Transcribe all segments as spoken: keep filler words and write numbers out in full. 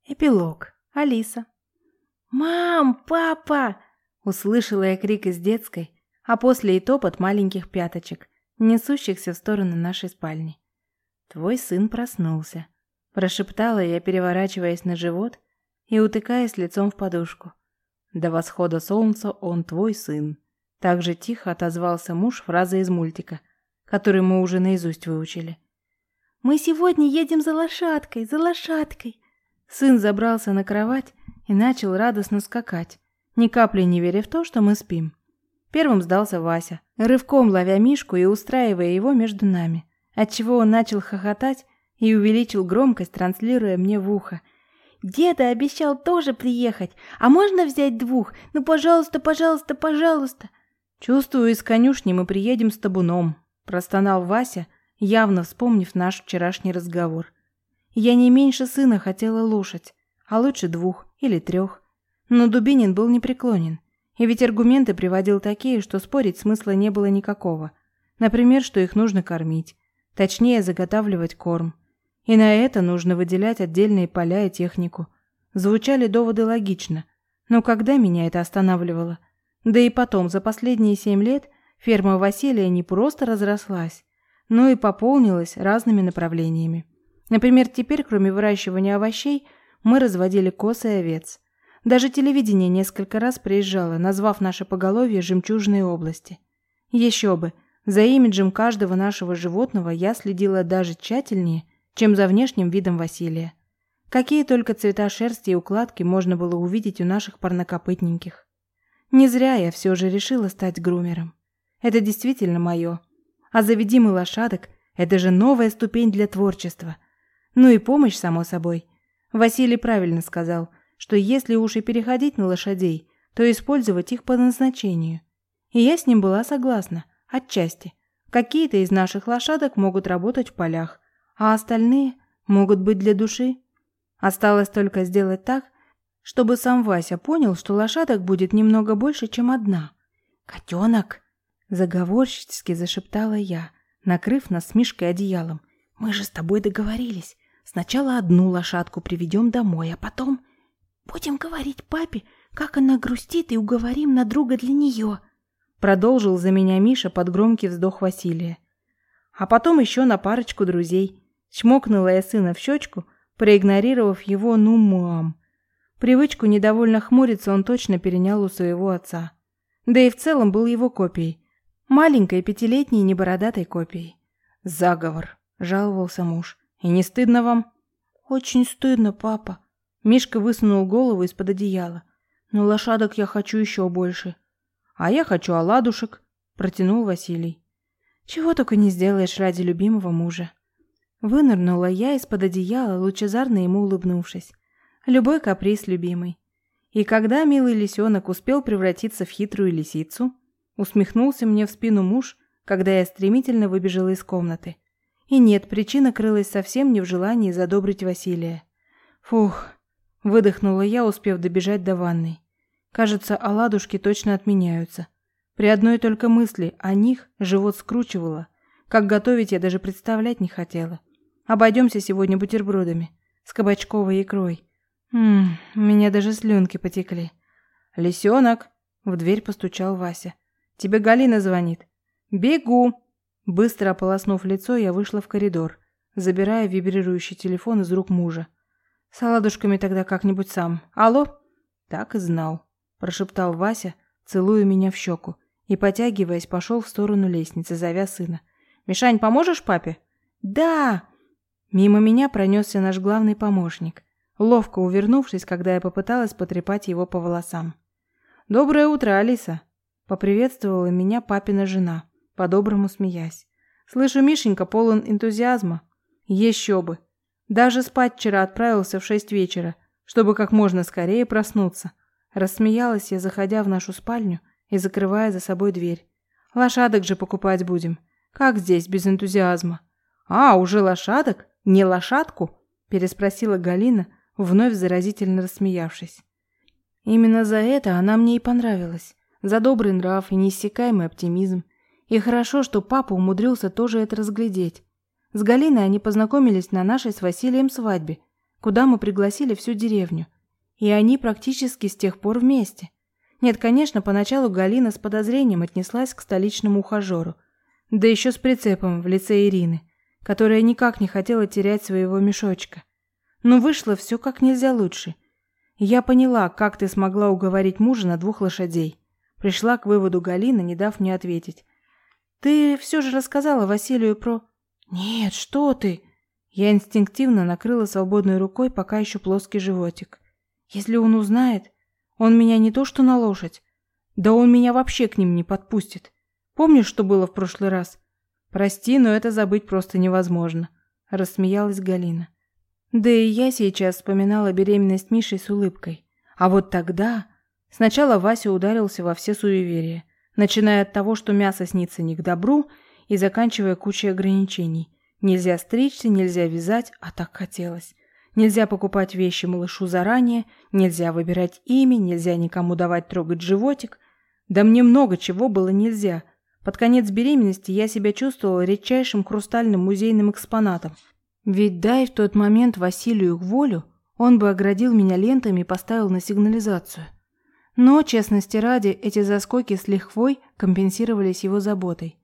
Эпилог. Алиса. «Мам! Папа!» Услышала я крик из детской, а после и топот маленьких пяточек, несущихся в сторону нашей спальни. «Твой сын проснулся», – прошептала я, переворачиваясь на живот и утыкаясь лицом в подушку. «До восхода солнца он твой сын», – так же тихо отозвался муж фразой из мультика, который мы уже наизусть выучили. «Мы сегодня едем за лошадкой, за лошадкой!» Сын забрался на кровать и начал радостно скакать, ни капли не веря в то, что мы спим. Первым сдался Вася, рывком ловя Мишку и устраивая его между нами, отчего он начал хохотать и увеличил громкость, транслируя мне в ухо. «Деда обещал тоже приехать, а можно взять двух? Ну, пожалуйста, пожалуйста, пожалуйста!» «Чувствую, из конюшни мы приедем с табуном», – простонал Вася, явно вспомнив наш вчерашний разговор. Я не меньше сына хотела лошадь, а лучше двух или трех. Но Дубинин был непреклонен, и ведь аргументы приводил такие, что спорить смысла не было никакого. Например, что их нужно кормить, точнее заготавливать корм. И на это нужно выделять отдельные поля и технику. Звучали доводы логично, но когда меня это останавливало? Да и потом, за последние семь лет ферма Василия не просто разрослась, но и пополнилась разными направлениями. Например, теперь, кроме выращивания овощей, мы разводили коз и овец. Даже телевидение несколько раз приезжало, назвав наше поголовье «Жемчужные области». Еще бы, за имиджем каждого нашего животного я следила даже тщательнее, чем за внешним видом Василия. Какие только цвета шерсти и укладки можно было увидеть у наших парнокопытненьких. Не зря я все же решила стать грумером. Это действительно мое. А заведи мы лошадок – это же новая ступень для творчества. Ну и помощь, само собой. Василий правильно сказал, что если уж и переходить на лошадей, то использовать их по назначению. И я с ним была согласна, отчасти. Какие-то из наших лошадок могут работать в полях, а остальные могут быть для души. Осталось только сделать так, чтобы сам Вася понял, что лошадок будет немного больше, чем одна. «Котенок!» – заговорщически зашептала я, накрыв нас с Мишкой одеялом. «Мы же с тобой договорились. Сначала одну лошадку приведем домой, а потом будем говорить папе, как она грустит, и уговорим на друга для нее», – продолжил за меня Миша под громкий вздох Василия. «А потом еще на парочку друзей», – чмокнула я сына в щечку, проигнорировав его «ну, мам». Привычку недовольно хмуриться он точно перенял у своего отца. Да и в целом был его копией. Маленькой пятилетней небородатой копией. «Заговор», – жаловался муж. «И не стыдно вам?» «Очень стыдно, папа». Мишка высунул голову из-под одеяла. «Но лошадок я хочу еще больше». «А я хочу оладушек», – протянул Василий. «Чего только не сделаешь ради любимого мужа». Вынырнула я из-под одеяла, лучезарно ему улыбнувшись. Любой каприз любимый. И когда милый лисенок успел превратиться в хитрую лисицу, усмехнулся мне в спину муж, когда я стремительно выбежала из комнаты. И нет, причина крылась совсем не в желании задобрить Василия. Фух, выдохнула я, успев добежать до ванной. Кажется, оладушки точно отменяются. При одной только мысли о них живот скручивало. Как готовить я даже представлять не хотела. Обойдемся сегодня бутербродами с кабачковой икрой. Ммм, у меня даже слюнки потекли. «Лисенок!» – в дверь постучал Вася. «Тебе Галина звонит». «Бегу!» Быстро ополоснув лицо, я вышла в коридор, забирая вибрирующий телефон из рук мужа. «С оладушками тогда как-нибудь сам. Алло?» «Так и знал», – прошептал Вася, целуя меня в щеку, и, потягиваясь, пошел в сторону лестницы, зовя сына. «Мишань, поможешь папе?» «Да!» Мимо меня пронесся наш главный помощник, ловко увернувшись, когда я попыталась потрепать его по волосам. «Доброе утро, Алиса!» – поприветствовала меня папина жена, по-доброму смеясь. «Слышу, Мишенька полон энтузиазма». «Еще бы! Даже спать вчера отправился в шесть вечера, чтобы как можно скорее проснуться». Рассмеялась я, заходя в нашу спальню и закрывая за собой дверь. «Лошадок же покупать будем. Как здесь без энтузиазма?» «А, уже лошадок? Не лошадку?» – переспросила Галина, вновь заразительно рассмеявшись. Именно за это она мне и понравилась. За добрый нрав и неиссякаемый оптимизм. И хорошо, что папа умудрился тоже это разглядеть. С Галиной они познакомились на нашей с Василием свадьбе, куда мы пригласили всю деревню. И они практически с тех пор вместе. Нет, конечно, поначалу Галина с подозрением отнеслась к столичному ухажеру, да еще с прицепом в лице Ирины, которая никак не хотела терять своего мешочка. Но вышло все как нельзя лучше. Я поняла, как ты смогла уговорить мужа на двух лошадей. Пришла к выводу Галина, не дав мне ответить. Ты все же рассказала Василию про... Нет, что ты? Я инстинктивно накрыла свободной рукой пока еще плоский животик. Если он узнает, он меня не то что на лошадь, да он меня вообще к ним не подпустит. Помнишь, что было в прошлый раз? Прости, но это забыть просто невозможно, рассмеялась Галина. Да и я сейчас вспоминала беременность Миши с улыбкой. А вот тогда... Сначала Вася ударился во все суеверия, начиная от того, что мясо снится не к добру, и заканчивая кучей ограничений. Нельзя стричься, нельзя вязать, а так хотелось. Нельзя покупать вещи малышу заранее, нельзя выбирать имя, нельзя никому давать трогать животик. Да мне много чего было нельзя. Под конец беременности я себя чувствовала редчайшим хрустальным музейным экспонатом. Ведь дай в тот момент Василию волю, он бы оградил меня лентами и поставил на сигнализацию. Но, честности ради, эти заскоки с лихвой компенсировались его заботой.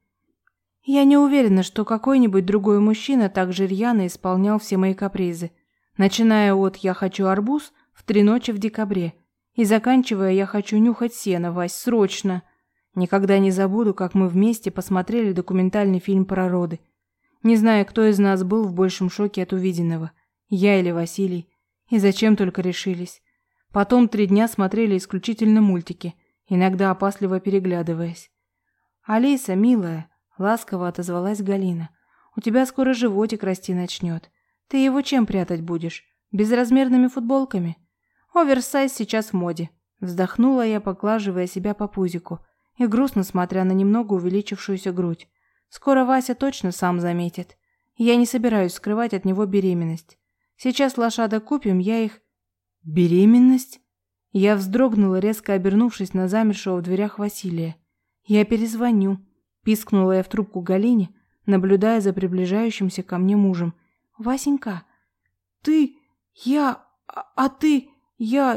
Я не уверена, что какой-нибудь другой мужчина так же рьяно исполнял все мои капризы, начиная от «я хочу арбуз» в три ночи в декабре и заканчивая «я хочу нюхать сено, Вась, срочно». Никогда не забуду, как мы вместе посмотрели документальный фильм про роды. Не знаю, кто из нас был в большем шоке от увиденного, я или Василий, и зачем только решились. Потом три дня смотрели исключительно мультики, иногда опасливо переглядываясь. «Алиса, милая», — ласково отозвалась Галина, — «у тебя скоро животик расти начнет. Ты его чем прятать будешь? Безразмерными футболками?» «Оверсайз сейчас в моде», — вздохнула я, поглаживая себя по пузику и грустно смотря на немного увеличившуюся грудь. «Скоро Вася точно сам заметит. Я не собираюсь скрывать от него беременность. Сейчас лошадок купим, я их...» «Беременность?» Я вздрогнула, резко обернувшись на замершего в дверях Василия. «Я перезвоню», – пискнула я в трубку Галине, наблюдая за приближающимся ко мне мужем. «Васенька, ты... я... а, а ты... я...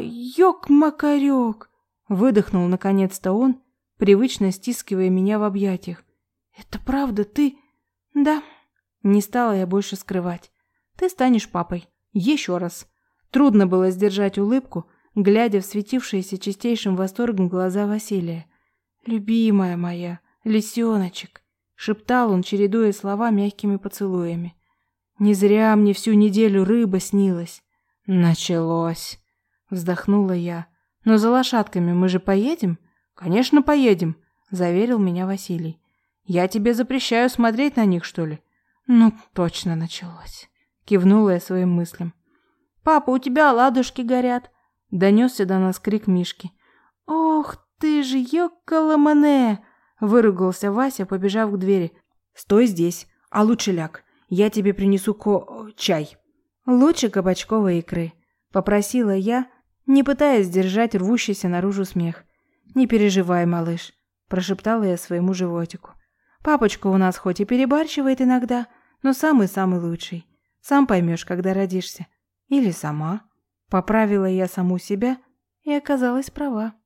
ёк-макарёк!» Выдохнул наконец-то он, привычно стискивая меня в объятиях. «Это правда, ты...» «Да». Не стала я больше скрывать. «Ты станешь папой. Еще раз». Трудно было сдержать улыбку, глядя в светившиеся чистейшим восторгом глаза Василия. «Любимая моя, лисеночек», — шептал он, чередуя слова мягкими поцелуями. «Не зря мне всю неделю рыба снилась». «Началось», — вздохнула я. «Но за лошадками мы же поедем?» «Конечно, поедем», — заверил меня Василий. «Я тебе запрещаю смотреть на них, что ли?» «Ну, точно началось», — кивнула я своим мыслям. «Папа, у тебя ладушки горят!» — донесся до нас крик Мишки. «Ох ты же, ёкаламане!» — выругался Вася, побежав к двери. «Стой здесь, а лучше ляг. Я тебе принесу ко... чай». «Лучше кабачковой икры», — попросила я, не пытаясь сдержать рвущийся наружу смех. «Не переживай, малыш», — прошептала я своему животику. «Папочка у нас хоть и перебарщивает иногда, но самый-самый лучший. Сам поймешь, когда родишься». Или сама. Поправила я саму себя и оказалась права.